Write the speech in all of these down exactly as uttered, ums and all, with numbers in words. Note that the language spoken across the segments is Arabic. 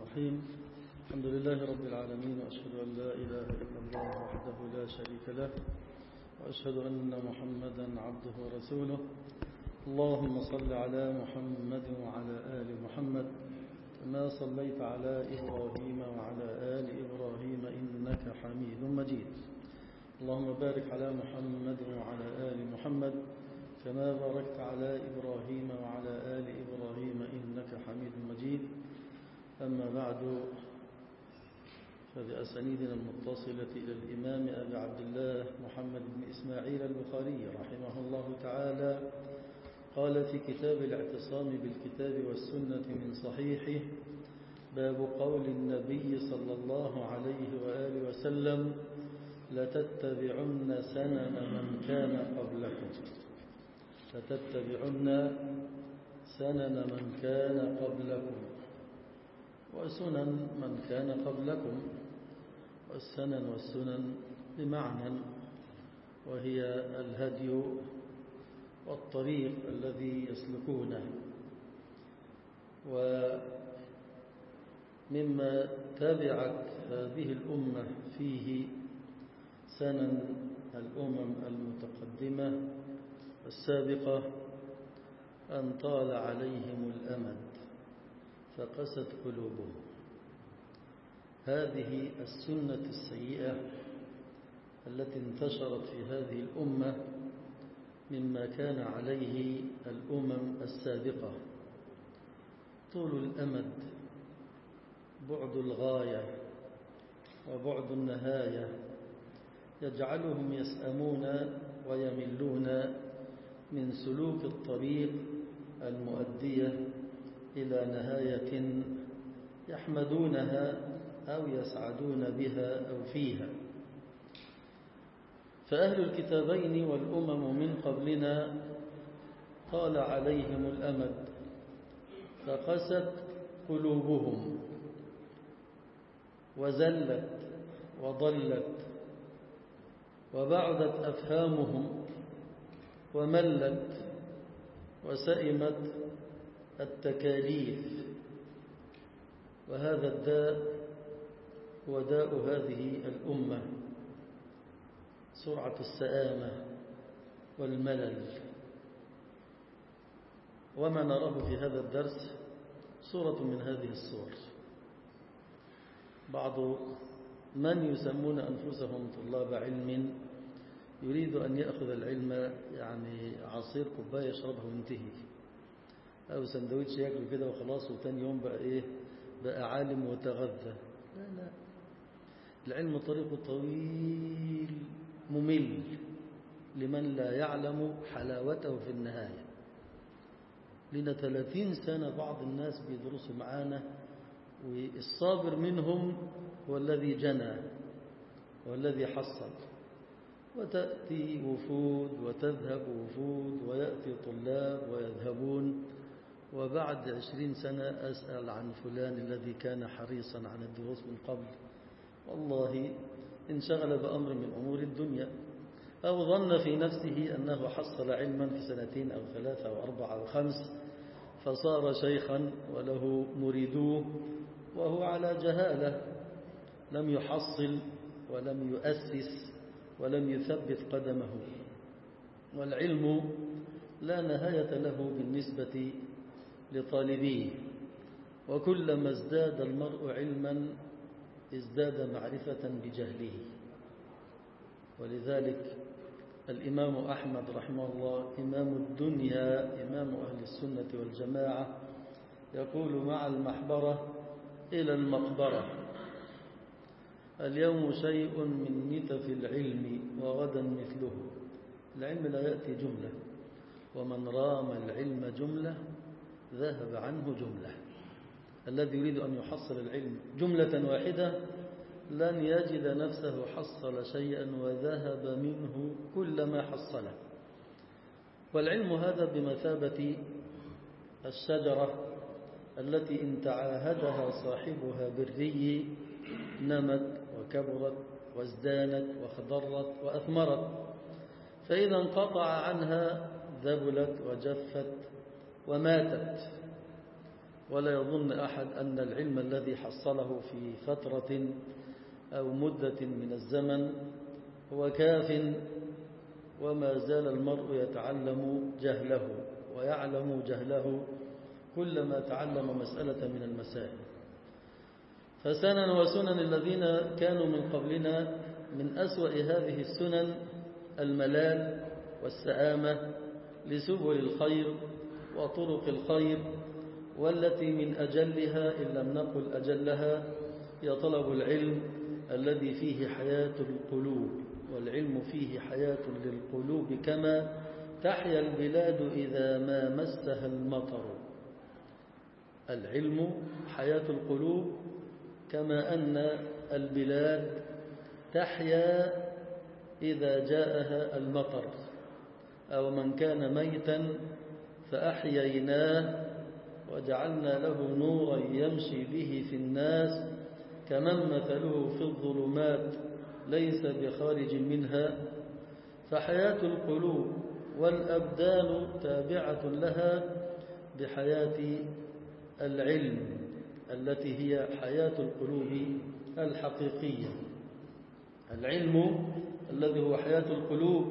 الرحيم. الحمد لله رب العالمين، وأشهد أن لا إله إلا الله وحده لا شريك له، وأشهد أن محمدا عبده ورسوله. اللهم صل على محمد وعلى آل محمد كما صليت على إبراهيم وعلى آل إبراهيم إنك حميد مجيد. اللهم بارك على محمد وعلى آل محمد كما باركت على إبراهيم وعلى آل إبراهيم إنك حميد مجيد. أما بعد، فبأسانيدنا المتصلة إلى الإمام أبي عبد الله محمد بن إسماعيل البخاري رحمه الله تعالى قال في كتاب الاعتصام بالكتاب والسنة من صحيحه: باب قول النبي صلى الله عليه وآله وسلم: لتتبعن سنن من كان قبلكم لتتبعن سنن من كان قبلكم وسنن من كان قبلكم. والسنن والسنن بمعنى، وهي الهدي والطريق الذي يسلكونه. ومما تابعت هذه الأمة فيه سنن الأمم المتقدمة السابقة أن طال عليهم الأمد فقست قلوبهم. هذه السنة السيئة التي انتشرت في هذه الأمة مما كان عليه الأمم السابقة: طول الأمد، بعد الغاية وبعد النهاية، يجعلهم يسأمون ويملون من سلوك الطريق المؤدية إلى نهاية يحمدونها أو يسعدون بها أو فيها. فأهل الكتابين والأمم من قبلنا طال عليهم الأمد فقست قلوبهم وزلت وضلت وبعدت أفهامهم وملت وسئمت التكاليف. وهذا الداء هو داء هذه الأمة: سرعة السآمة والملل. وما نراه في هذا الدرس صورة من هذه الصور. بعض من يسمون أنفسهم طلاب علم يريد أن يأخذ العلم يعني عصير كوباية يشربه وينتهي، أو سندويتش يأكل كده وخلاص، وتاني يوم بقى إيه بقى عالم وتغذى. لا لا، العلم طريق طويل ممل لمن لا يعلم حلاوته في النهاية. لنا ثلاثين سنة بعض الناس بيدرسوا معانا، والصابر منهم هو الذي جنى والذي حصل. وتأتي وفود وتذهب وفود، ويأتي طلاب ويذهبون، وبعد عشرين سنة أسأل عن فلان الذي كان حريصا عن الدروس من قبل، والله انشغل بأمر من أمور الدنيا، أو ظن في نفسه أنه حصل علما في سنتين أو ثلاثة أو أربعة أو خمس، فصار شيخا وله مريدوه وهو على جهالة، لم يحصل ولم يؤسس ولم يثبت قدمه. والعلم لا نهاية له بالنسبة لطالبيه، وكلما ازداد المرء علما ازداد معرفة بجهله. ولذلك الإمام أحمد رحمه الله إمام الدنيا، إمام أهل السنة والجماعة، يقول: مع المحبرة إلى المقبرة، اليوم شيء من نتف العلم وغدا مثله. العلم لا يأتي جملة، ومن رام العلم جملة ذهب عنه جملة. الذي يريد أن يحصل العلم جملة واحدة لن يجد نفسه حصل شيئا وذهب منه كل ما حصله. والعلم هذا بمثابة الشجرة التي إن تعاهدها صاحبها بالري نمت وكبرت وازدانت وخضرت وأثمرت، فإذا انقطع عنها ذبلت وجفت وماتت. ولا يظن أحد أن العلم الذي حصله في فترة أو مدة من الزمن هو كاف، وما زال المرء يتعلم جهله ويعلم جهله كلما تعلم مسألة من المسائل. فسنن وسنن الذين كانوا من قبلنا من أسوأ هذه السنن الملال والسآمة لسبل الخير وطرق الخير، والتي من أجلها إن لم نقل أجلها هي طلب العلم الذي فيه حياة القلوب، والعلم فيه حياة للقلوب كما تحيا البلاد إذا ما مسها المطر. العلم حياة القلوب كما أن البلاد تحيا إذا جاءها المطر، أو من كان ميتا فأحييناه وجعلنا له نورا يمشي به في الناس كمن مثله في الظلمات ليس بخارج منها. فحياة القلوب والأبدان تابعة لها بحياة العلم التي هي حياة القلوب الحقيقية. العلم الذي هو حياة القلوب،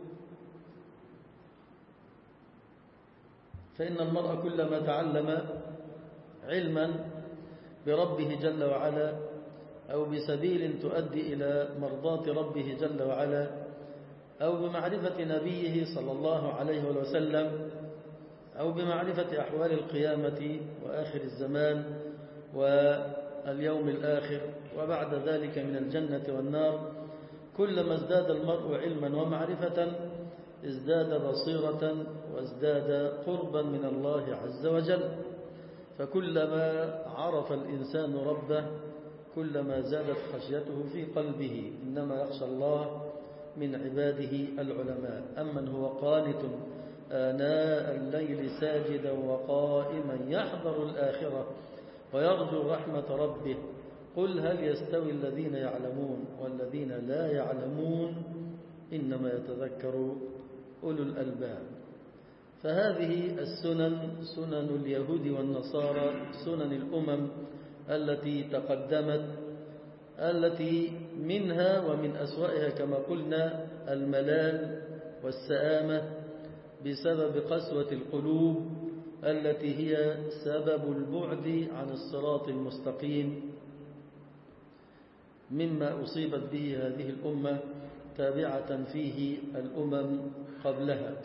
فإن المرء كلما تعلم علما بربه جل وعلا أو بسبيل تؤدي إلى مرضاة ربه جل وعلا أو بمعرفة نبيه صلى الله عليه وسلم أو بمعرفة أحوال القيامة وآخر الزمان واليوم الآخر وبعد ذلك من الجنة والنار، كلما ازداد المرء علما ومعرفة ازداد بصيرة وازداد قربا من الله عز وجل. فكلما عرف الإنسان ربه كلما زادت خشيته في قلبه. إنما يخشى الله من عباده العلماء. أمن هو قانت آناء الليل ساجدا وقائما يحذر الآخرة ويرجو رحمة ربه قل هل يستوي الذين يعلمون والذين لا يعلمون إنما يتذكر أولو الألباب. فهذه السنن سنن اليهود والنصارى، سنن الأمم التي تقدمت، التي منها ومن أسوأها كما قلنا الملال والسآمة بسبب قسوة القلوب التي هي سبب البعد عن الصراط المستقيم، مما أصيبت به هذه الأمة تابعة فيه الأمم قبلها.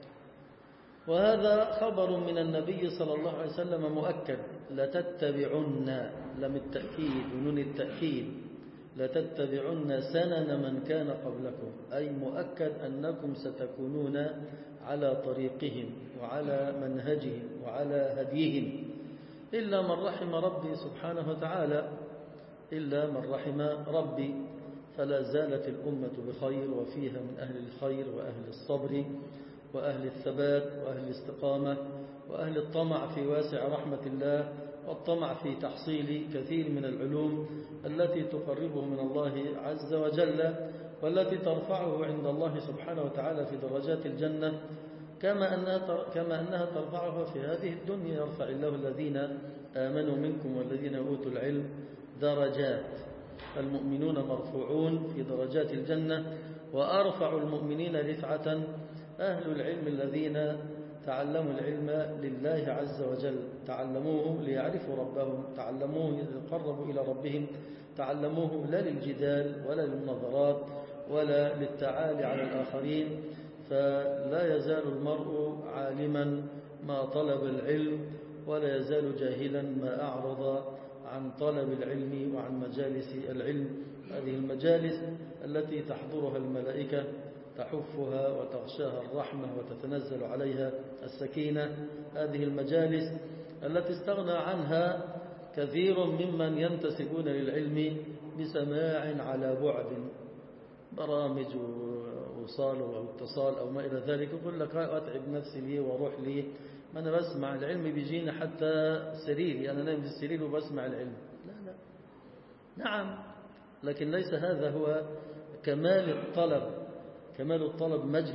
وهذا خبر من النبي صلى الله عليه وسلم مؤكد: لتتبعن، لم التأكيد ونون التأكيد، لتتبعن سنن من كان قبلكم، أي مؤكد أنكم ستكونون على طريقهم وعلى منهجهم وعلى هديهم، إلا من رحم ربي سبحانه وتعالى، إلا من رحم ربي. فلا زالت الأمة بخير وفيها من أهل الخير وأهل الصبر وأهل الثبات وأهل الاستقامة وأهل الطمع في واسع رحمة الله والطمع في تحصيل كثير من العلوم التي تقربه من الله عز وجل والتي ترفعه عند الله سبحانه وتعالى في درجات الجنة، كما أنها كما أنها ترفعه في هذه الدنيا. يرفع الله الذين آمنوا منكم والذين أوتوا العلم درجات. المؤمنون مرفوعون في درجات الجنة، وأرفع المؤمنين رفعة أهل العلم الذين تعلموا العلم لله عز وجل، تعلموه ليعرفوا ربهم، تعلموه ليقربوا إلى ربهم، تعلموه لا للجدال ولا للنظرات ولا للتعالي على الآخرين. فلا يزال المرء عالما ما طلب العلم، ولا يزال جاهلا ما أعرض عن طلب العلم وعن مجالس العلم. هذه المجالس التي تحضرها الملائكة تحفها وتغشاها الرحمة وتتنزل عليها السكينة، هذه المجالس التي استغنى عنها كثير ممن ينتسبون للعلم بسماع على بعد، برامج ووصال أو اتصال أو ما إلى ذلك، يقول لك أتعب نفسي لي وأروح لي، ما أنا بسمع العلم بيجينا حتى سريري، أنا نايم في السرير وبسمع العلم. لا لا نعم، لكن ليس هذا هو كمال الطلب. كمال الطلب مجلس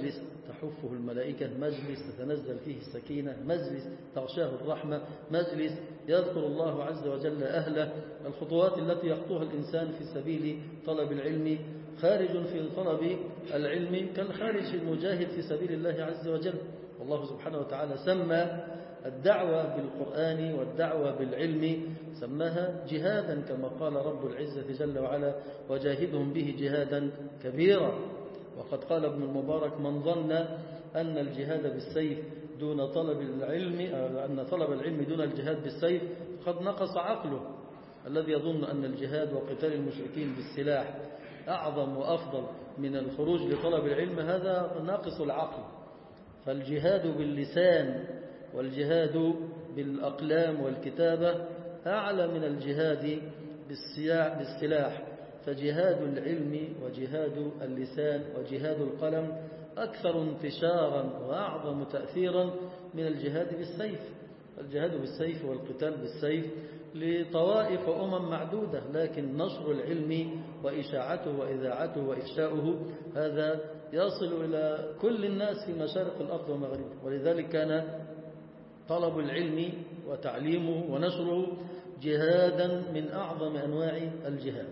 تحفه الملائكة، مجلس تتنزل فيه السكينة، مجلس تغشاه الرحمة، مجلس يذكر الله عز وجل أهله. الخطوات التي يخطوها الإنسان في سبيل طلب العلم خارج في طلب العلم كالخارج المجاهد في سبيل الله عز وجل. والله سبحانه وتعالى سمى الدعوة بالقرآن والدعوة بالعلم سماها جهادا، كما قال رب العزة جل وعلا: وجاهدهم به جهادا كبيرا. وقد قال ابن المبارك: من ظن أن الجهاد بالسيف دون طلب العلم، أن طلب العلم دون الجهاد بالسيف قد نقص عقله. الذي يظن أن الجهاد وقتال المشركين بالسلاح أعظم وأفضل من الخروج لطلب العلم هذا ناقص العقل. فالجهاد باللسان والجهاد بالأقلام والكتابة أعلى من الجهاد بالسلاح. فجهاد العلم وجهاد اللسان وجهاد القلم أكثر انتشارا وأعظم تأثيرا من الجهاد بالسيف. الجهاد بالسيف والقتال بالسيف لطوائف وأمم معدودة، لكن نشر العلم وإشاعته وإذاعته وإفشاؤه هذا يصل إلى كل الناس في مشارق الأرض ومغربها. ولذلك كان طلب العلم وتعليمه ونشره جهادا من أعظم أنواع الجهاد.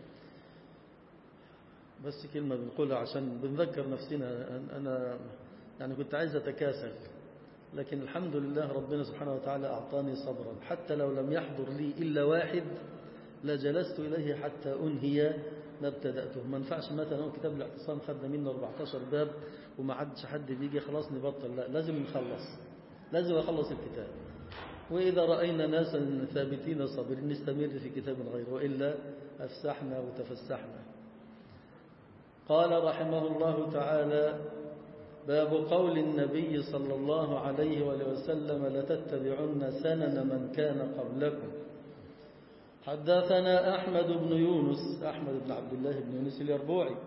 بس كلمة بنقولها عشان بنذكر نفسنا. أنا يعني كنت عايز أتكاسل، لكن الحمد لله ربنا سبحانه وتعالى أعطاني صبرا. حتى لو لم يحضر لي إلا واحد لجلست إليه حتى أنهي ما ابتدأته. ما ينفعش مثلا هو كتاب الاعتصام خدنا منه أربعتاشر باب وما عادش حد بيجي خلاص نبطل، لا، لازم نخلص، لازم أخلص الكتاب. وإذا رأينا ناسا ثابتين صابرين نستمر في كتاب غيره، وإلا أفسحنا وتفسحنا. قال رحمه الله تعالى: باب قول النبي صلى الله عليه وآله وسلم: لتتبعن سنن من كان قبلكم. حدثنا أحمد بن يونس، أحمد بن عبد الله بن يونس اليربوعي.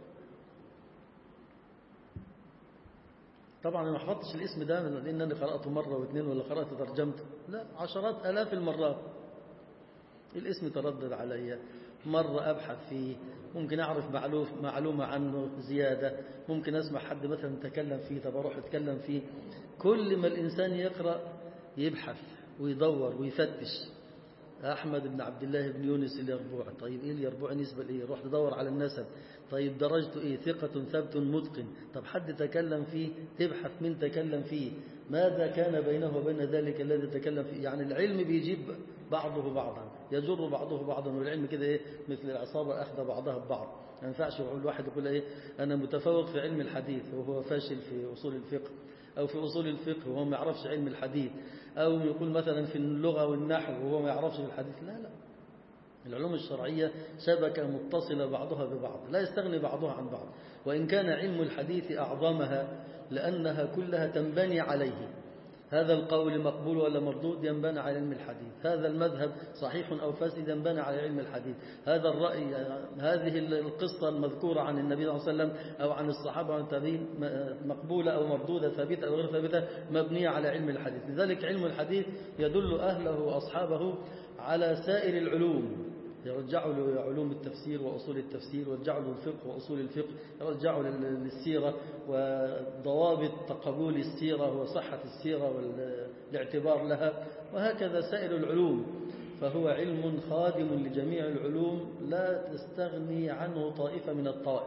طبعا أنا ما حفظتش الاسم ده لأن أنا قرأته مرة واثنين ولا قرأت ترجمته، لا، عشرات آلاف المرات الاسم تردد علي. مرة أبحث فيه، ممكن أعرف معلومة عنه زيادة، ممكن أسمع حد مثلا تكلم فيه طب أروح أتكلم فيه. كل ما الإنسان يقرأ يبحث ويدور ويفتش. أحمد بن عبد الله بن يونس اليربوعي، طيب إيه اليربوعي نسبة لإيه؟ روح تدور على النسب، طيب درجته إيه؟ ثقة ثبت متقن، طب حد تكلم فيه تبحث من تكلم فيه، ماذا كان بينه وبين ذلك الذي تكلم فيه. يعني العلم بيجيب بعضه بعضا، يجر بعضه بعضا، والعلم كده إيه مثل العصابة أخذ بعضها ببعض. ما ينفعش يقول واحد يقول إيه أنا متفوق في علم الحديث وهو فاشل في أصول الفقه، أو في أصول الفقه وهو ما يعرفش علم الحديث، أو يقول مثلا في اللغة والنحو وهو ما يعرفش في الحديث. لا لا، العلوم الشرعية شبكة متصلة بعضها ببعض، لا يستغني بعضها عن بعض. وإن كان علم الحديث أعظمها لأنها كلها تنبني عليه. هذا القول مقبول ولا مردود ينبني على علم الحديث، هذا المذهب صحيح أو فاسد ينبني على علم الحديث، هذا الرأي، هذه القصة المذكورة عن النبي صلى الله عليه وسلم أو عن الصحابة عن التابعين مقبولة أو مردودة ثابتة أو غير ثابتة مبنية على علم الحديث. لذلك علم الحديث يدل أهله وأصحابه على سائر العلوم، يرجعوا لعلوم التفسير وأصول التفسير، ويرجعوا للفقه وأصول الفقه، يرجعوا للسيرة وضوابط قبول السيرة وصحة السيرة والاعتبار لها، وهكذا سائر العلوم. فهو علم خادم لجميع العلوم لا تستغني عنه طائفة من الطوائف.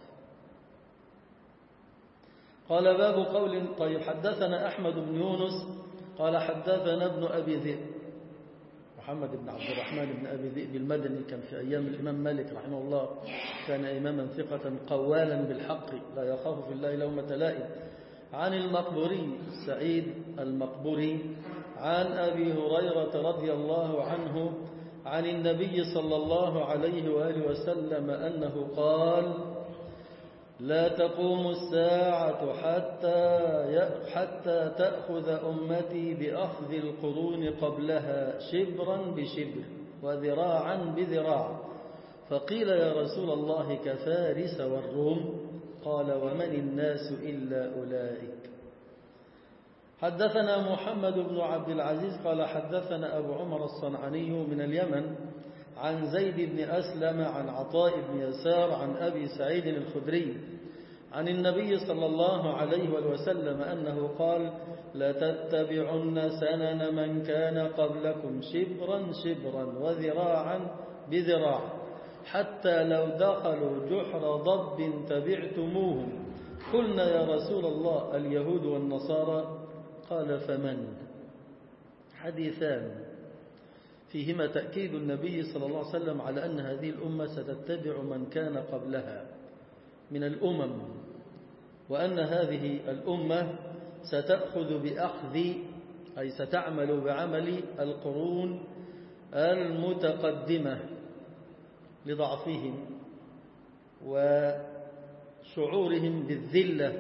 قال باب قول. طيب حدثنا أحمد بن يونس قال حدثنا ابن أبي ذئب، محمد بن عبد الرحمن بن أبي ذئب المدني، كان في أيام الإمام مالك رحمه الله، كان إماما ثقة قوالا بالحق لا يخاف في الله لومة لائم. عن المقبوري سعيد المقبوري عن أبي هريرة رضي الله عنه عن النبي صلى الله عليه وآله وسلم أنه قال: لا تقوم الساعة حتى حتى تأخذ أمتي بأخذ القرون قبلها شبرا بشبر وذراعا بذراع. فقيل يا رسول الله كفارس والروم؟ قال: ومن الناس إلا أولئك. حدثنا محمد بن عبد العزيز قال حدثنا أبو عمر الصنعاني من اليمن عن زيد بن أسلم عن عطاء بن يسار عن أبي سعيد الخدري عن النبي صلى الله عليه وسلم أنه قال: لتتبعن سنن من كان قبلكم شبرا شبرا وذراعا بذراع حتى لو دخلوا جحر ضب تبعتموهم. قلنا يا رسول الله اليهود والنصارى؟ قال: فمن؟ حديثان فيهما تأكيد النبي صلى الله عليه وسلم على أن هذه الأمة ستتبع من كان قبلها من الأمم، وأن هذه الأمة ستأخذ بأخذ أي ستعمل بعمل القرون المتقدمة لضعفهم وشعورهم بالذلة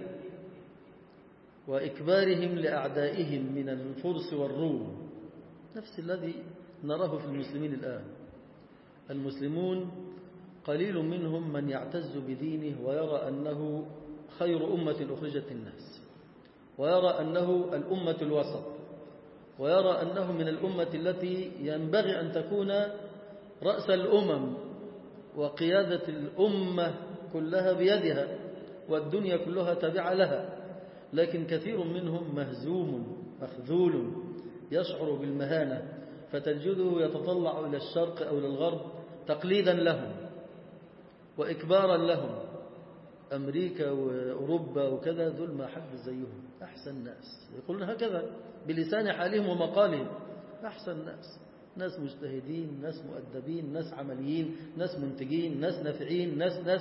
وإكبارهم لأعدائهم من الفرس والروم، نفس الذي نراه في المسلمين الآن. المسلمون قليل منهم من يعتز بدينه ويرى أنه خير أمة أخرجت الناس، ويرى أنه الأمة الوسط، ويرى أنه من الأمة التي ينبغي أن تكون رأس الأمم وقيادة الأمة كلها بيدها والدنيا كلها تابعة لها. لكن كثير منهم مهزوم مخذول يشعر بالمهانة، فتجده يتطلع إلى الشرق أو للغرب تقليدا لهم وإكبارا لهم. أمريكا وأوروبا وكذا دول ما حد زيهم، أحسن ناس، يقولون هكذا بلسان حالهم ومقالهم: أحسن ناس، ناس مجتهدين، ناس مؤدبين، ناس عمليين، ناس منتجين، ناس نافعين، ناس ناس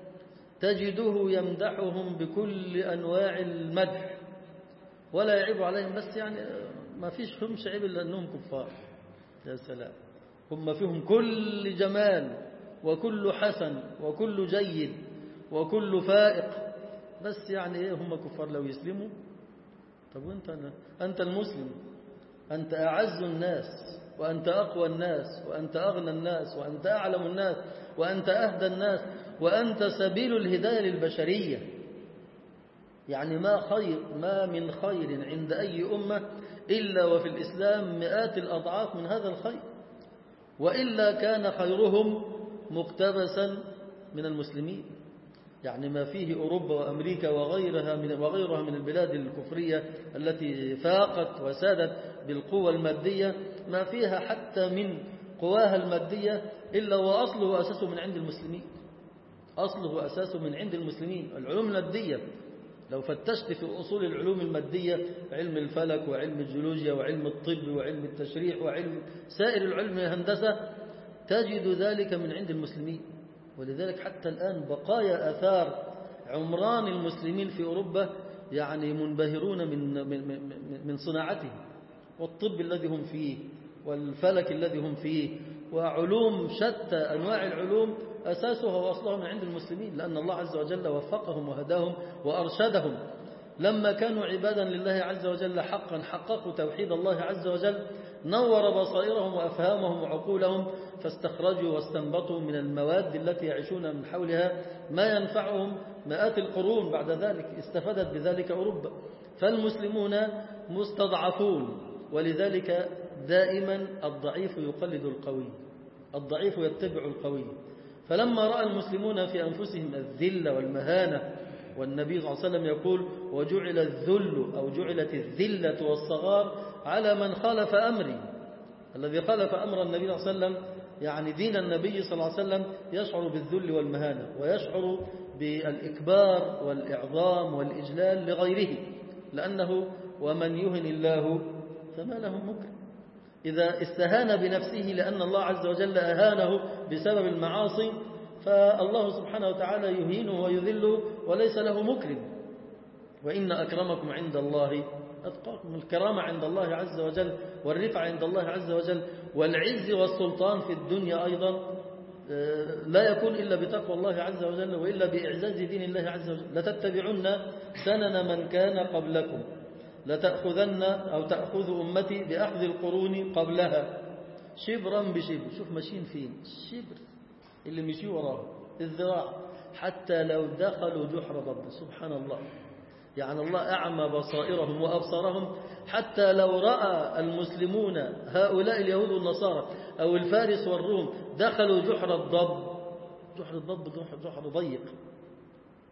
تجده يمدحهم بكل أنواع المدح ولا يعيب عليهم، بس يعني ما فيش فيهم عيب إلا أنهم كفار. يا سلام، هم فيهم كل جمال وكل حسن وكل جيد وكل فائق، بس يعني إيه، هم كفار لو يسلموا. طب وانت أنا أنت المسلم، أنت أعز الناس وأنت أقوى الناس وأنت أغنى الناس وأنت أعلم الناس وأنت أهدى الناس وأنت سبيل الهداية للبشرية. يعني ما خير ما من خير عند أي أمة إلا وفي الإسلام مئات الأضعاف من هذا الخير، وإلا كان خيرهم مقتبسا من المسلمين. يعني ما فيه أوروبا وأمريكا وغيرها من وغيرها من البلاد الكفرية التي فاقت وسادت بالقوة المادية، ما فيها حتى من قواها المادية إلا وأصله وأساسه من عند المسلمين. أصله وأساسه من عند المسلمين. العلوم المادية لو فتشت في أصول العلوم المادية، علم الفلك وعلم الجيولوجيا وعلم الطب وعلم التشريح وعلم سائر العلم الهندسة، تجد ذلك من عند المسلمين. ولذلك حتى الآن بقايا آثار عمران المسلمين في أوروبا يعني منبهرون من من من صناعته، والطب الذي هم فيه والفلك الذي هم فيه وعلوم شتى أنواع العلوم أساسها وأصلها من عند المسلمين، لأن الله عز وجل وفقهم وهداهم وأرشدهم. لما كانوا عبادا لله عز وجل حقا حققوا توحيد الله عز وجل، نور بصائرهم وأفهامهم وعقولهم، فاستخرجوا واستنبطوا من المواد التي يعيشون من حولها ما ينفعهم مئات القرون بعد ذلك. استفادت بذلك أوروبا. فالمسلمون مستضعفون، ولذلك دائما الضعيف يقلد القوي، الضعيف يتبع القوي. فلما رأى المسلمون في أنفسهم الذل والمهانة، والنبي صلى الله عليه وسلم يقول: وجعل الذل أو جعلت الذلة والصغار على من خالف أمري. الذي خالف أمر النبي صلى الله عليه وسلم، يعني دين النبي صلى الله عليه وسلم، يشعر بالذل والمهانة ويشعر بالإكبار والإعظام والإجلال لغيره، لأنه ومن يهن الله فما له مكرم. إذا استهان بنفسه لأن الله عز وجل أهانه بسبب المعاصي، فالله سبحانه وتعالى يهينه ويذله وليس له مكرم. وإن أكرمكم عند الله أتقاكم. الكرامة عند الله عز وجل والرفع عند الله عز وجل والعز والسلطان في الدنيا أيضا لا يكون إلا بتقوى الله عز وجل وإلا بإعزاز دين الله عز وجل. لتتبعن سنن من كان قبلكم، لتأخذن أو تأخذ أمتي بأخذ القرون قبلها شبرا بشبر. شوف ماشيين فين، الشبر اللي مشي وراه الذراع، حتى لو دخلوا جحر ضب. سبحان الله، يعني الله أعمى بصائرهم وأبصارهم، حتى لو رأى المسلمون هؤلاء اليهود والنصارى أو الفارس والروم دخلوا جحر الضب. جحر الضب جحر ضيق،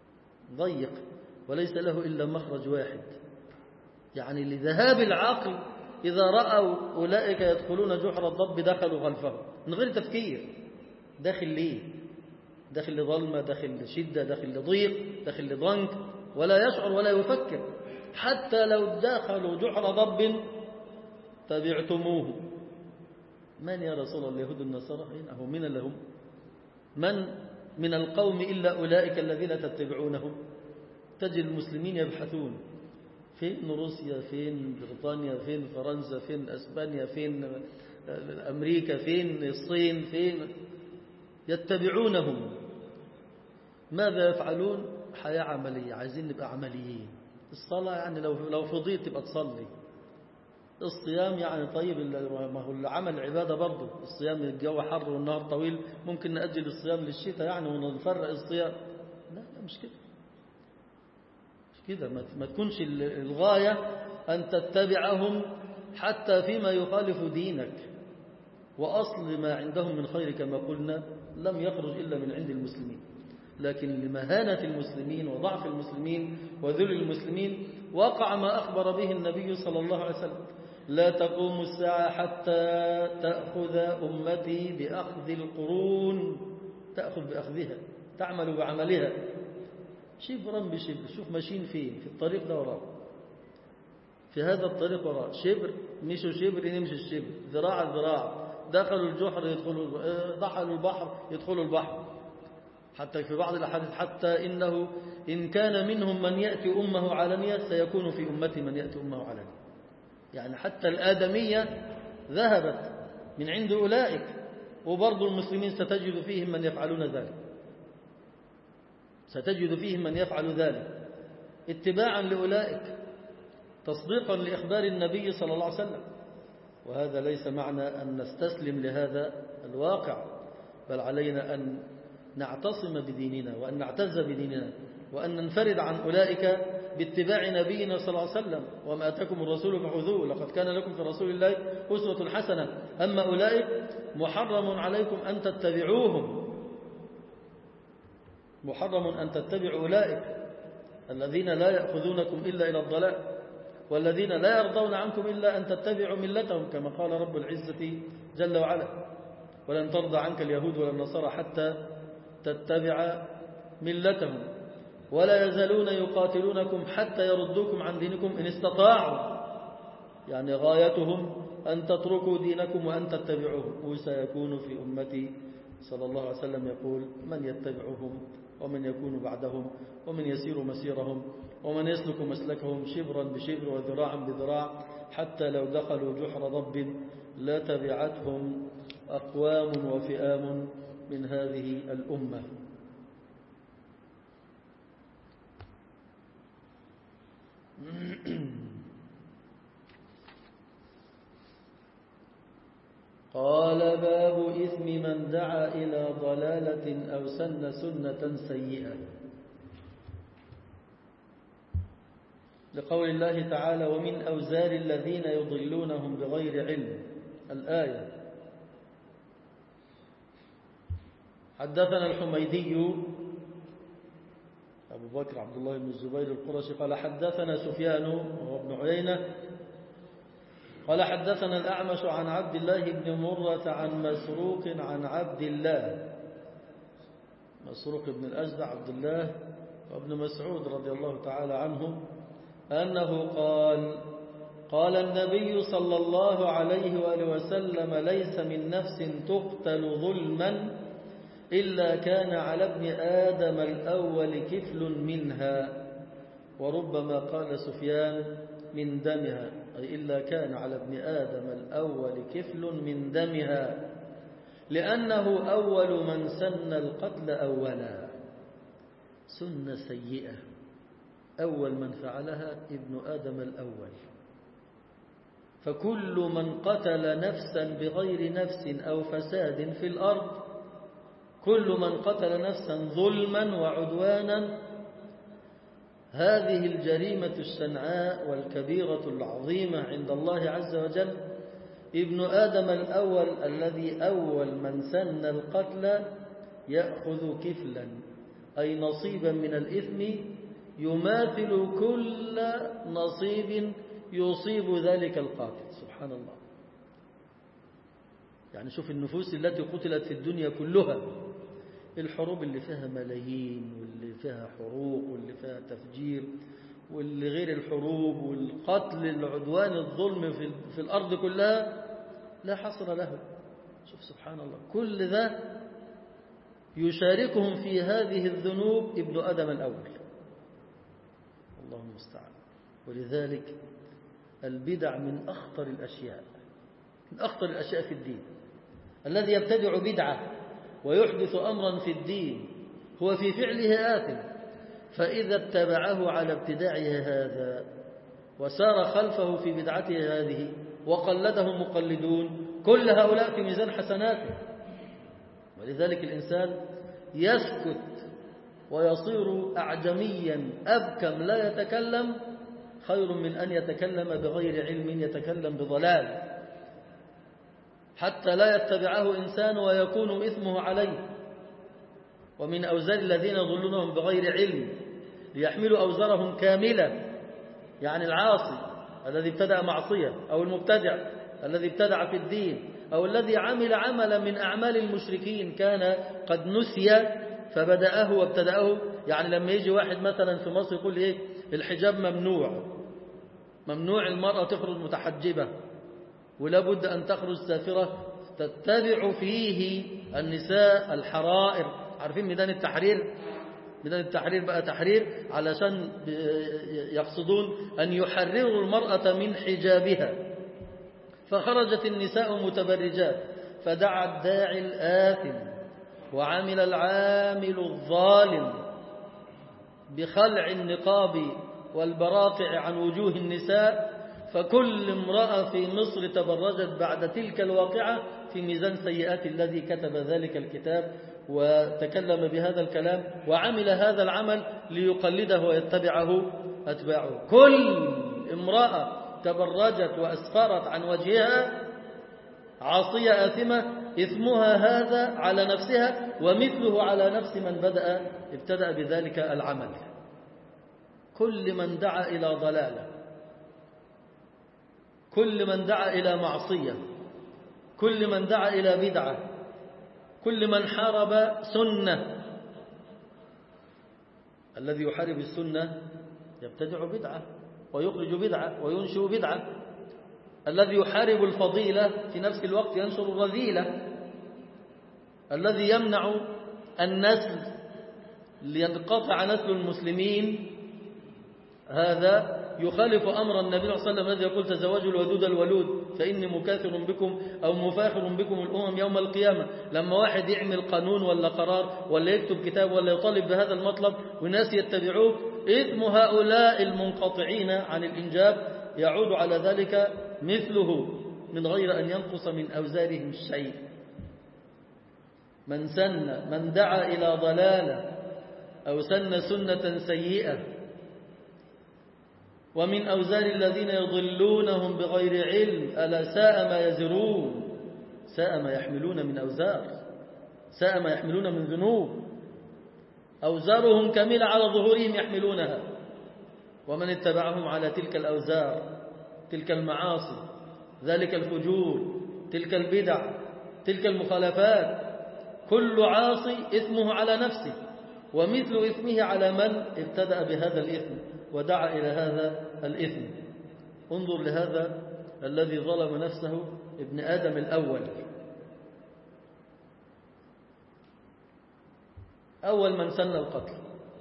ضيق وليس له إلا مخرج واحد. يعني لذهاب العقل إذا رأوا أولئك يدخلون جحر الضب دخلوا خلفه من غير تفكير. داخل ليه؟ داخل لظلمة، داخل لشدة، داخل لضيق، داخل لضنك، ولا يشعر ولا يفكر. حتى لو دخلوا جحر ضب تبعتموه. من يا رسول الله؟ اليهود النصارى؟ أو من لهم؟ من من القوم إلا أولئك الذين تتبعونهم؟ تجد المسلمين يبحثون فين روسيا، فين بريطانيا، فين فرنسا، فين أسبانيا، فين أمريكا، فين الصين، فين، يتبعونهم. ماذا يفعلون؟ حياة عملية، عايزين نبقى عمليين. الصلاة يعني لو لو فضيت تبقى تصلي. الصيام يعني طيب، ما هو العمل عبادة برضه. الصيام الجو حر والنهار طويل، ممكن نأجل الصيام للشتاء يعني ونفرق الصيام. لا لا مش كده، مش كده. ما تكونش الغاية أن تتبعهم حتى فيما يخالف دينك. وأصل ما عندهم من خير كما قلنا لم يخرج إلا من عند المسلمين. لكن لمهانة المسلمين وضعف المسلمين وذل المسلمين وقع ما أخبر به النبي صلى الله عليه وسلم: لا تقوم الساعة حتى تأخذ أمتي بأخذ القرون. تأخذ بأخذها، تعمل بعملها شبرا بشبر. شوف ماشيين فين في الطريق ده وراه، في هذا الطريق وراه شبر، مشوا شبر نمشي الشبر، ذراع ذراع. دخلوا الجحر يدخلوا، دخلوا البحر يدخلوا البحر. حتى في بعض الأحاديث: حتى إنه إن كان منهم من يأتي أمه علانية سيكون في أمتي من يأتي أمه علانية. يعني حتى الآدمية ذهبت من عند أولئك، وبرضو المسلمين ستجد فيهم من يفعلون ذلك، ستجد فيهم من يفعل ذلك اتباعا لأولئك، تصديقا لإخبار النبي صلى الله عليه وسلم. وهذا ليس معنى أن نستسلم لهذا الواقع، بل علينا أن نعتصم بديننا وأن نعتز بديننا وأن ننفرد عن أولئك باتباع نبينا صلى الله عليه وسلم. وما أتاكم الرسول فخذوه، لقد كان لكم في رسول الله أسوة حسنة. أما أولئك محرم عليكم أن تتبعوهم، محرم أن تتبعوا أولئك الذين لا يأخذونكم إلا إلى الضلال، والذين لا يرضون عنكم إلا أن تتبعوا ملتهم، كما قال رب العزة جل وعلا: ولن ترضى عنك اليهود ولا النصارى حتى تتبع ملتهم، ولا يزالون يقاتلونكم حتى يردوكم عن دينكم إن استطاعوا. يعني غايتهم أن تتركوا دينكم وأن تتبعوهم. وسيكون في أمتي صلى الله عليه وسلم يقول: من يتبعهم ومن يكون بعدهم ومن يسير مسيرهم ومن يسلك مسلكهم شبرا بشبر وذراعا بذراع، حتى لو دخلوا جحر ضب لا تبعتهم أقوام وفئام من هذه الأمة. قال: باب إثم من دعا إلى ضلالة أو سن سنة سيئة. لقول الله تعالى: ومن أوزار الذين يضلونهم بغير علم. الآية. حدثنا الحميدي أبو بكر عبد الله بن الزبير القرشي قال: حدثنا سفيان وابن عيينة قال: حدثنا الأعمش عن عبد الله بن مرة عن مسروق عن عبد الله، مسروق بن الأجدع عبد الله وابن مسعود رضي الله تعالى عنه، أنه قال: قال النبي صلى الله عليه وآله وسلم: ليس من نفس تقتل ظلما إلا كان على ابن آدم الأول كفل منها. وربما قال سفيان: من دمها، أي إلا كان على ابن آدم الأول كفل من دمها، لأنه أول من سن القتل أولا. سنة سيئة، أول من فعلها ابن آدم الأول. فكل من قتل نفسا بغير نفس أو فساد في الأرض، كل من قتل نفسا ظلما وعدوانا، هذه الجريمة الشنعاء والكبيرة العظيمة عند الله عز وجل، ابن آدم الأول الذي أول من سن القتل يأخذ كفلا، أي نصيبا من الإثم يماثل كل نصيب يصيب ذلك القاتل. سبحان الله. يعني شوف النفوس التي قتلت في الدنيا كلها، الحروب اللي فيها ملايين واللي فيها حروق واللي فيها تفجير واللي غير الحروب والقتل العدوان الظلم في, في الأرض كلها لا حصر له. شوف سبحان الله، كل ذا يشاركهم في هذه الذنوب ابن آدم الأول. الله المستعان. ولذلك البدع من أخطر الأشياء، من أخطر الأشياء في الدين. الذي يبتدع بدعة ويحدث أمرا في الدين هو في فعله آثم، فإذا اتبعه على ابتداعه هذا وسار خلفه في بدعته هذه وقلده مقلدون، كل هؤلاء في ميزان حسناته. ولذلك الإنسان يسكت ويصير أعجميا أبكم لا يتكلم خير من أن يتكلم بغير علم، يتكلم بضلال، حتى لا يتبعه إنسان ويكون إثمه عليه. ومن أوزار الذين يضلونهم بغير علم ليحملوا أوزارهم كاملة، يعني العاصي الذي ابتدأ معصية، أو المبتدع الذي ابتدع في الدين، أو الذي عمل عملا من أعمال المشركين كان قد نسي فبدأه وابتدأه. يعني لما يجي واحد مثلا في مصر يقول إيه الحجاب ممنوع، ممنوع المرأة تخرج متحجبة ولا بد أن تخرج سافرة، تتبع فيه النساء الحرائر. عارفين ميدان التحرير؟ ميدان التحرير بقى تحرير علشان يقصدون أن يحرروا المرأة من حجابها، فخرجت النساء متبرجات، فدعا الداعي الآثم وعمل العامل الظالم بخلع النقاب والبراقع عن وجوه النساء، فكل امرأة في مصر تبرجت بعد تلك الواقعة في ميزان سيئات الذي كتب ذلك الكتاب وتكلم بهذا الكلام وعمل هذا العمل ليقلده ويتبعه أتباعه. كل امرأة تبرجت وأسفرت عن وجهها عاصية آثمة، إثمها هذا على نفسها ومثله على نفس من بدأ ابتدأ بذلك العمل. كل من دعا إلى ضلالة، كل من دعا إلى معصية، كل من دعا إلى بدعة، كل من حارب سنة. الذي يحارب السنة يبتدع بدعة ويخرج بدعة وينشئ بدعة. الذي يحارب الفضيلة في نفس الوقت ينشر الرذيلة. الذي يمنع النسل لينقطع نسل المسلمين هذا يخالف أمر النبي صلى الله عليه وسلم الذي يقول تزوجوا الودود الولود فإني مكاثر بكم أو مفاخر بكم الأمم يوم القيامة. لما واحد يعمل قانون ولا قرار ولا يكتب كتاب ولا يطالب بهذا المطلب والناس يتبعوه، إثم هؤلاء المنقطعين عن الإنجاب يعود على ذلك مثله من غير أن ينقص من أوزارهم شيء. من سن من دعا إلى ضلالة أو سن سنة سيئة ومن أوزار الذين يضلونهم بغير علم ألا ساء ما يزرون. ساء ما يحملون من أوزار، ساء ما يحملون من ذنوب، أوزارهم كاملة على ظهورهم يحملونها، ومن اتبعهم على تلك الأوزار، تلك المعاصي، ذلك الفجور، تلك البدع، تلك المخالفات، كل عاصي إثمه على نفسه ومثل إثمه على من ابتدأ بهذا الإثم ودعا إلى هذا الإثم. انظر لهذا الذي ظلم نفسه ابن آدم الأول. أول من سن القتل،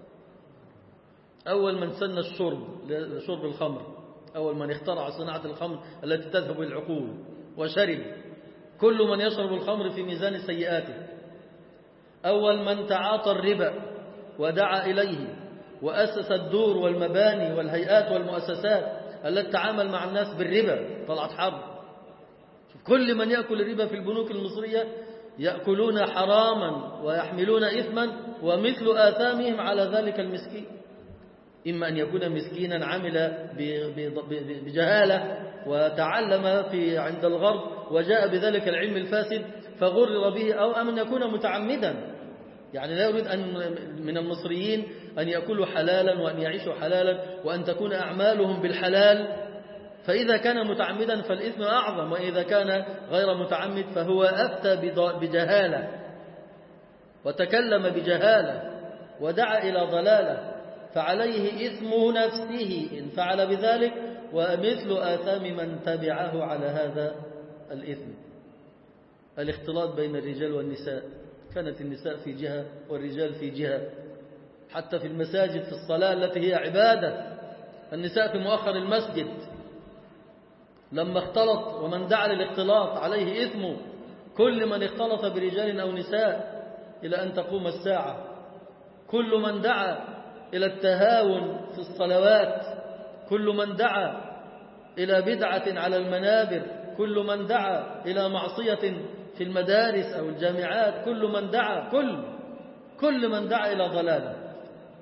أول من سن الشرب لشرب الخمر، أول من اخترع صناعة الخمر التي تذهب العقول وشرب. كل من يشرب الخمر في ميزان سيئاته. أول من تعاطى الربا ودعا إليه وأسس الدور والمباني والهيئات والمؤسسات التي تعامل مع الناس بالربا، طلعت حرب. كل من يأكل الربا في البنوك المصرية يأكلون حراما ويحملون إثما ومثل آثامهم على ذلك المسكين. إما أن يكون مسكينا عمل بجهالة وتعلم في عند الغرب وجاء بذلك العلم الفاسد فغرر به، أو أن يكون متعمدا. يعني لا يريد أن من المصريين أن يأكلوا حلالا وأن يعيشوا حلالا وأن تكون أعمالهم بالحلال، فإذا كان متعمدا فالإثم أعظم، وإذا كان غير متعمد فهو أفتى بجهالة وتكلم بجهالة ودعا إلى ضلالة، فعليه إثم نفسه إن فعل بذلك ومثل آثام من تبعه على هذا الإثم. الاختلاط بين الرجال والنساء، كانت النساء في جهة والرجال في جهة، حتى في المساجد في الصلاة التي هي عبادة النساء في مؤخر المسجد، لما اختلط ومن دعا للاختلاط عليه إثم كل من اختلط برجال أو نساء إلى أن تقوم الساعة. كل من دعا إلى التهاون في الصلوات، كل من دعا إلى بدعة على المنابر، كل من دعا إلى معصية في المدارس أو الجامعات، كل من دعا كل كل من دعا إلى ضلالة.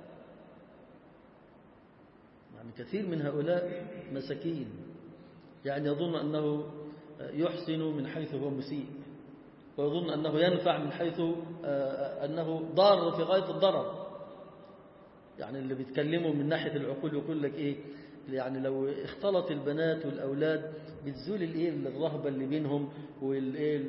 يعني كثير من هؤلاء مساكين، يعني يظن أنه يحسن من حيث هو مسيء، ويظن أنه ينفع من حيث أنه ضار في غاية الضرر. يعني اللي بيتكلموا من ناحية العقول يقول لك إيه، يعني لو اختلط البنات والأولاد بتزول الإيه الرهبة اللي بينهم والإيه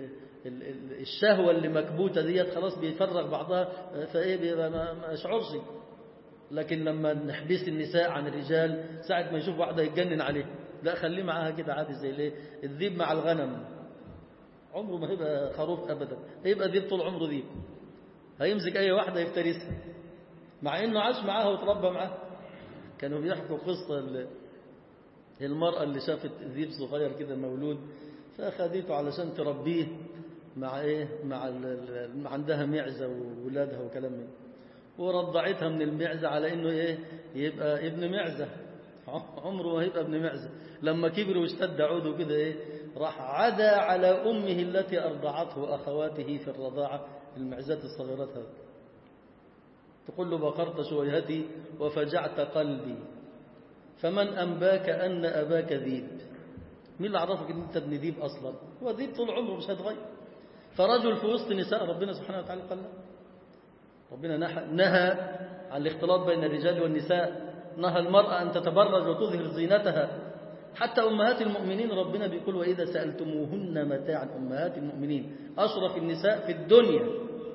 الشهوة اللي مكبوتة ديت، خلاص بيفرغ بعضها، فإيه بيبقى ما يشعرش. لكن لما نحبس النساء عن الرجال ساعة ما يشوف واحدة يتجنن عليه، لا خليه معاها كده عادي زي ليه الذيب مع الغنم، عمره ما هيبقى خروف أبدا، هيبقى ذيب طول عمره ذيب، هيمسك أي واحدة يفترسها، مع إنه عاش معاها وتربى معاها. كانوا بيحكوا قصة المرأة اللي شافت ذيب صغير كده مولود، فأخذته علشان تربيه مع إيه مع ال... عندها معزة وولادها وكلام من، ورضعتها من المعزة على إنه إيه يبقى ابن معزة، عمره ما هيبقى ابن معزة. لما كبر واشتد عوده كده إيه راح عدا على أمه التي أرضعته أخواته في الرضاعة، المعزات الصغيرات هذه، تقول له بقرت شويهتي وفجعت قلبي، فمن أنباك أن أباك ذيب؟ مين اللي عرفك أن أنت ابن ذيب أصلا؟ هو ذيب طول عمره مش هيتغير. فرجل في وسط نساء ربنا سبحانه وتعالى قال له، ربنا نهى عن الاختلاط بين الرجال والنساء، نهى المرأة أن تتبرج وتظهر زينتها. حتى أمهات المؤمنين ربنا بيقول وإذا سألتموهن متاعا، أمهات المؤمنين أشرف النساء في الدنيا،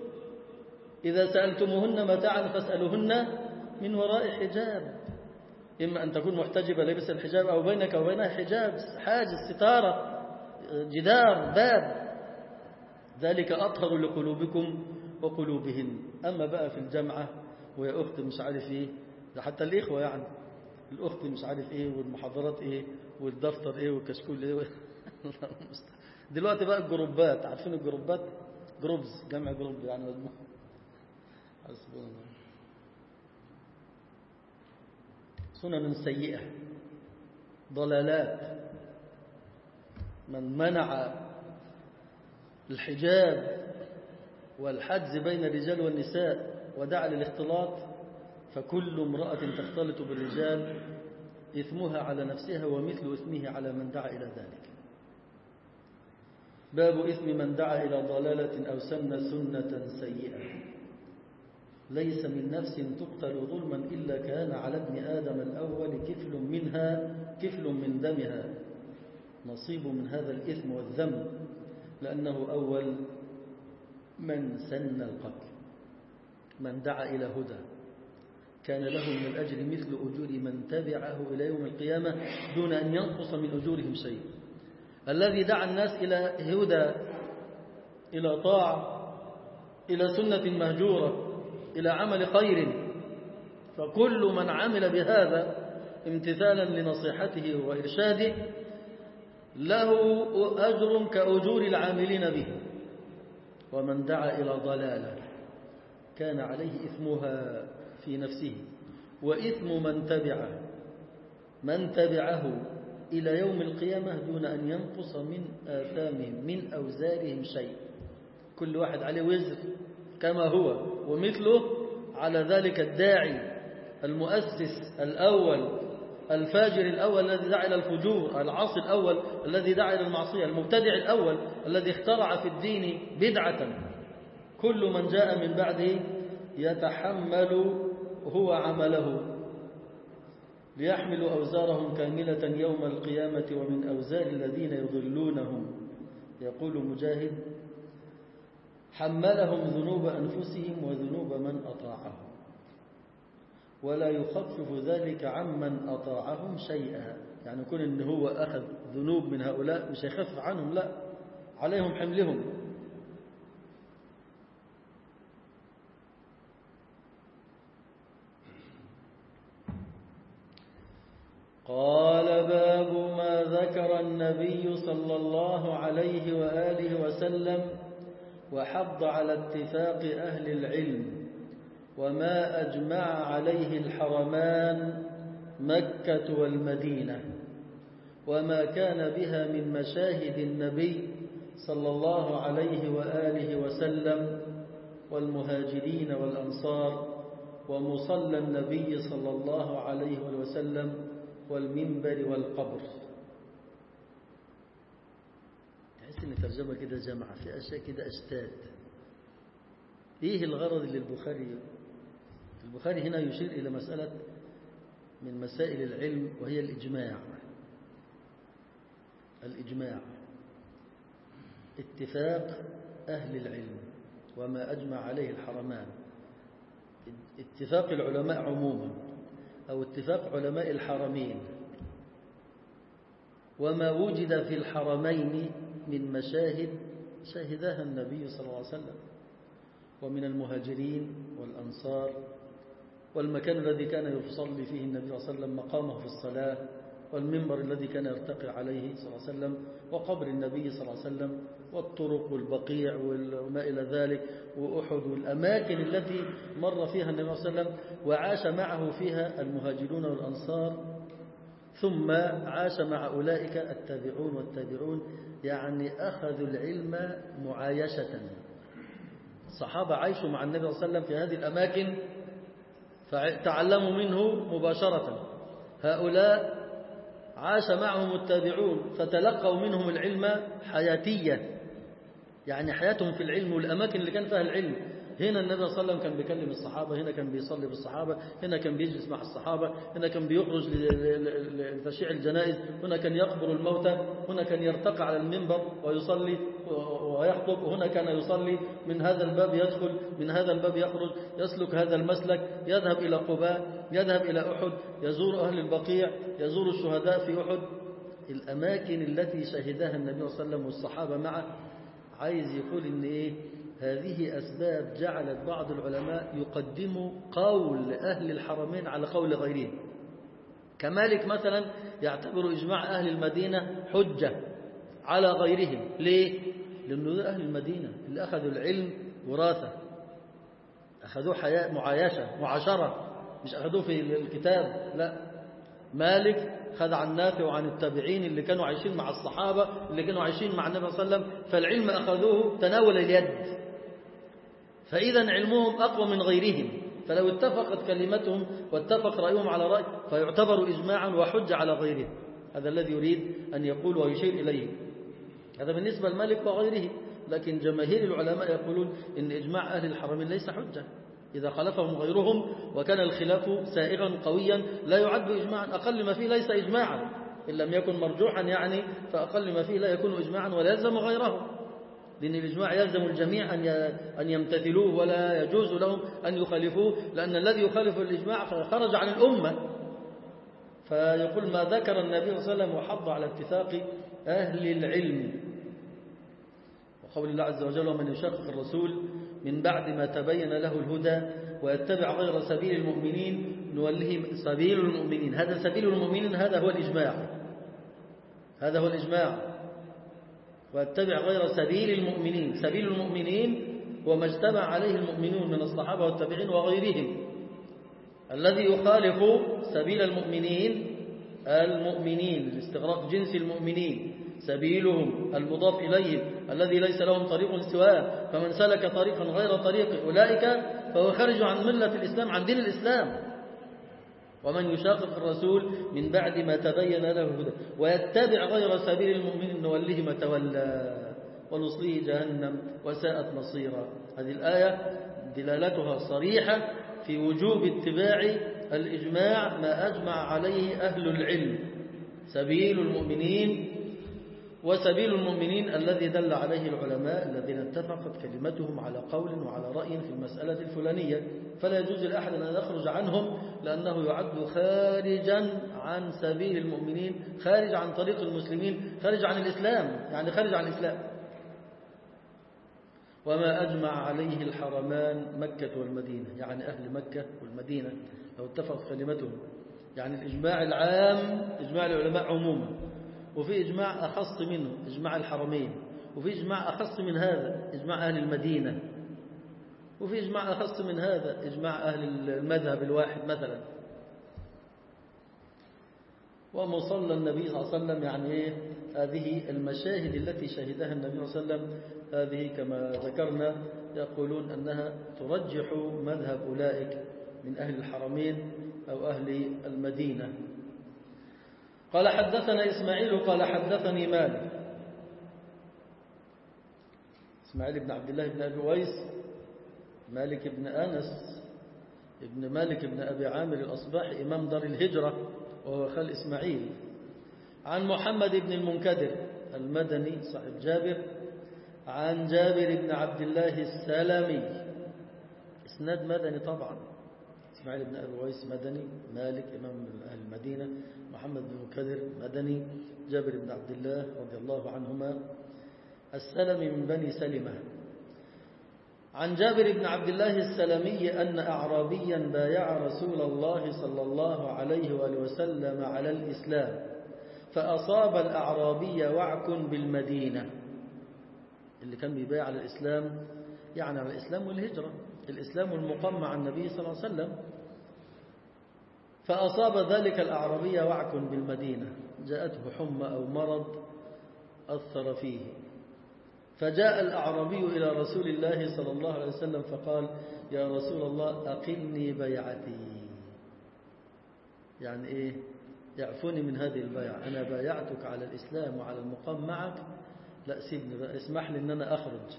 إذا سألتموهن متاعا فاسألوهن من وراء حجاب، إما أن تكون محتجبة لبس الحجاب أو بينك وبينها حجاب، حاجز، ستارة، جدار، باب، ذلك أطهر لقلوبكم وقلوبهن. أما بقى في الجامعة ويا أخت مش عارف إيه، ده حتى الإخوة يعني الأخت مش عارف إيه والمحاضرات إيه والدفتر إيه والكشكول إيه دلوقتي بقى الجروبات، عارفين الجروبات، جروبز، جمع جروب يعني مجموعة. حسبنا الله. سنن سيئة، ضلالات. من منع الحجاب والحجز بين الرجال والنساء ودعا للاختلاط، فكل امرأة تختلط بالرجال إثمها على نفسها ومثل إثمه على من دعا إلى ذلك. باب إثم من دعا إلى ضلالة أو سن سنة سيئة. ليس من نفس تقتل ظلما إلا كان على ابن آدم الأول كفل منها، كفل من دمها، نصيب من هذا الإثم والذنب، لأنه أول من سن القتل. من دعا إلى هدى كان له من الأجر مثل أجور من تبعه إلى يوم القيامة دون أن ينقص من أجورهم شيء. الذي دعا الناس إلى هدى، إلى طاعة، إلى سنة مهجورة، إلى عمل خير، فكل من عمل بهذا امتثالا لنصيحته وإرشاده له أجر كأجور العاملين به. ومن دعا إلى ضلالة كان عليه إثمها في نفسه وإثم من تبعه من تبعه إلى يوم القيامة دون أن ينقص من آثامهم من أوزارهم شيء. كل واحد عليه وزر كما هو، ومثله على ذلك الداعي المؤسس الأول الفاجر الأول الذي دعا إلى الفجور، العاصي الأول الذي دعا إلى المعصية، المبتدع الأول الذي اخترع في الدين بدعة. كل من جاء من بعده يتحمل هو عمله ليحملوا أوزارهم كاملة يوم القيامة ومن أوزار الذين يضلونهم. يقول مجاهد: حملهم ذنوب أنفسهم وذنوب من أطاعهم، ولا يخفف ذلك عمن أطاعهم شيئا. يعني يكون إن هو أخذ ذنوب من هؤلاء مش هيخفف عنهم، لا، عليهم حملهم. قال: باب ما ذكر النبي صلى الله عليه وآله وسلم وحض على اتفاق أهل العلم وما أجمع عليه الحرمان مكة والمدينة، وما كان بها من مشاهد النبي صلى الله عليه وآله وسلم والمهاجرين والأنصار، ومصلى النبي صلى الله عليه وسلم والمنبر والقبر. تحس ان ترجمة كده جمع في أشياء كده أشتات. إيه الغرض اللي البخاري البخاري هنا يشير إلى مسألة من مسائل العلم، وهي الإجماع. الإجماع اتفاق أهل العلم وما أجمع عليه الحرمان، اتفاق العلماء عموما أو اتفاق علماء الحرمين، وما وجد في الحرمين من مشاهد شهدها النبي صلى الله عليه وسلم، ومن المهاجرين والأنصار، والمكان الذي كان يصلي فيه النبي صلى الله عليه وسلم مقامه في الصلاة، والمنبر الذي كان يرتقي عليه صلى الله عليه وسلم، وقبر النبي صلى الله عليه وسلم، والطرق والبقيع وما إلى ذلك، وأحد، والأماكن التي مر فيها النبي صلى الله عليه وسلم وعاش معه فيها المهاجرون والأنصار، ثم عاش مع أولئك التابعون والتابعون. يعني أخذوا العلم معايشة. الصحابة عايشوا مع النبي صلى الله عليه وسلم في هذه الأماكن فتعلموا منه مباشرة. هؤلاء عاش معهم التابعون فتلقوا منهم العلم حياتيا، يعني حياتهم في العلم والأماكن اللي كان فيها العلم. هنا النبي صلى الله عليه وسلم كان بيكلم الصحابة، هنا كان بيصلي بالصحابة، هنا كان بيجلس مع الصحابة، هنا كان بيخرج لتشييع الجنائز، هنا كان يقبر الموتى، هنا كان يرتقي على المنبر ويصلي ويخطب، وهنا كان يصلي من هذا الباب يدخل، من هذا الباب يخرج، يسلك هذا المسلك، يذهب إلى قباء، يذهب إلى أحد، يزور أهل البقيع، يزور الشهداء في أحد. الأماكن التي شهدها النبي صلى الله عليه وسلم والصحابة معه. عايز يقول إن إيه؟ هذه أسباب جعلت بعض العلماء يقدموا قول أهل الحرمين على قول غيرهم. كمالك مثلا يعتبر إجماع أهل المدينة حجة على غيرهم. ليه؟ لأنه أهل المدينة اللي أخذوا العلم وراثة، أخذوه حياة معايشة معاشرة، مش أخذوه في الكتاب. لا، مالك خذ عن نافع وعن التابعين اللي كانوا عايشين مع الصحابة، اللي كانوا عايشين مع النبي صلى الله عليه وسلم، فالعلم أخذوه تناول اليد، فإذا علمهم أقوى من غيرهم. فلو اتفقت كلمتهم واتفق رأيهم على رأي فيعتبر إجماعا وحج على غيرهم. هذا الذي يريد أن يقول ويشير إليه. هذا بالنسبة لمالك وغيره. لكن جماهير العلماء يقولون إن إجماع أهل الحرمين ليس حجة. إذا خالفهم غيرهم وكان الخلاف سائغا قويا لا يعد إجماعا، أقل ما فيه ليس إجماعا، إن لم يكن مرجوحا يعني، فأقل ما فيه لا يكون إجماعا ولا يلزم غيره، لأن الإجماع يلزم الجميع أن يمتثلوه ولا يجوز لهم أن يخالفوه، لأن الذي يخالف الإجماع خرج عن الأمة. فيقول ما ذكر النبي صلى الله عليه وسلم وحض على اتفاق أهل العلم. وقول الله عز وجل ومن يشاقق الرسول من بعد ما تبين له الهدى ويتبع غير سبيل المؤمنين نوله سبيل المؤمنين. هذا سبيل المؤمنين، هذا هو الإجماع، هذا هو الإجماع. ويتبع غير سبيل المؤمنين، سبيل المؤمنين وما اجتمع عليه المؤمنون من الصحابة والتابعين وغيرهم. الذي يخالف سبيل المؤمنين المؤمنين لاستغراق جنس المؤمنين، سبيلهم المضاف إليهم الذي ليس لهم طريق سواه، فمن سلك طريقا غير طريق أولئك فهو خارج عن ملة الإسلام، عن دين الإسلام. ومن يشاقق الرسول من بعد ما تبين له الهدى ويتبع غير سبيل المؤمنين نوله ما تولى ونصليه جهنم وساءت مصيرا. هذه الآية دلالتها صريحة في وجوب اتباع الإجماع ما أجمع عليه أهل العلم، سبيل المؤمنين وسبيل المؤمنين الذي دل عليه العلماء الذين اتفقت كلمتهم على قول وعلى رأي في المسألة الفلانية، فلا يجوز لأحد أن يخرج عنهم لأنه يعد خارجا عن سبيل المؤمنين، خارج عن طريق المسلمين، خارج عن الإسلام، يعني خارج عن الإسلام. وما أجمع عليه الحرمان مكة والمدينة، يعني أهل مكة والمدينة لو اتفقت كلمتهم، يعني الإجماع العام إجماع العلماء عموما، وفي إجماع أخص منه إجماع الحرمين، وفي إجماع أخص من هذا إجماع أهل المدينة، وفي إجماع أخص من هذا إجماع أهل المذهب الواحد مثلا. ومصلى النبي صلى الله عليه وسلم، يعني إيه؟ هذه المشاهد التي شهدها النبي صلى الله عليه وسلم، هذه كما ذكرنا يقولون أنها ترجح مذهب أولئك من أهل الحرمين أو أهل المدينة. قال حدثنا إسماعيل قال حدثني مالك، إسماعيل بن عبد الله بن أبي ويس، مالك بن أنس ابن مالك بن أبي عامر الأصباحي إمام دار الهجرة وهو خال إسماعيل، عن محمد بن المنكدر المدني صاحب جابر، عن جابر بن عبد الله السلمي، إسناد مدني طبعا، إسماعيل بن أبي ويس مدني، مالك إمام أهل المدينة، محمد بن المنكدر مدني، جابر بن عبد الله رضي الله عنهما السلمي من بني سلمة. عن جابر بن عبد الله السلمي أن أعرابيا بايع رسول الله صلى الله عليه وآله وسلم على الإسلام، فأصاب الأعرابي وعك بالمدينة. اللي كان بيبايع على الإسلام يعني على الإسلام والهجرة، الإسلام والمقام مع النبي صلى الله عليه وسلم. فأصاب ذلك الأعرابي وعك بالمدينة، جاءته حمى أو مرض أثر فيه، فجاء الأعرابي إلى رسول الله صلى الله عليه وسلم فقال: يا رسول الله أقلني بيعتي، يعني إيه؟ يعفوني من هذه البيعة، أنا بايعتك على الإسلام وعلى المقام معك، لا سيبني بقى، اسمح لي أن أنا أخرج.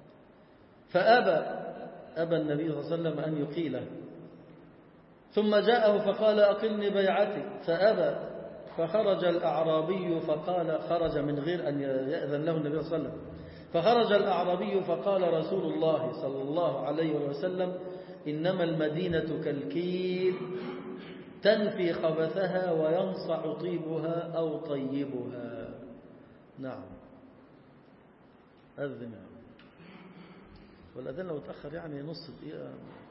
فأبى أبى النبي صلى الله عليه وسلم أن يقيله، ثم جاءه فقال: أقلني بيعتي، فأبى، فخرج الأعرابي فقال، خرج من غير أن يأذن له النبي صلى الله عليه وسلم، فخرج الأعرابي فقال رسول الله صلى الله عليه وسلم: إنما المدينة كالكيل تنفي خبثها وينصع طيبها أو طيبها. نعم، أذن، والأذان لو تأخر يعني نص دقيقة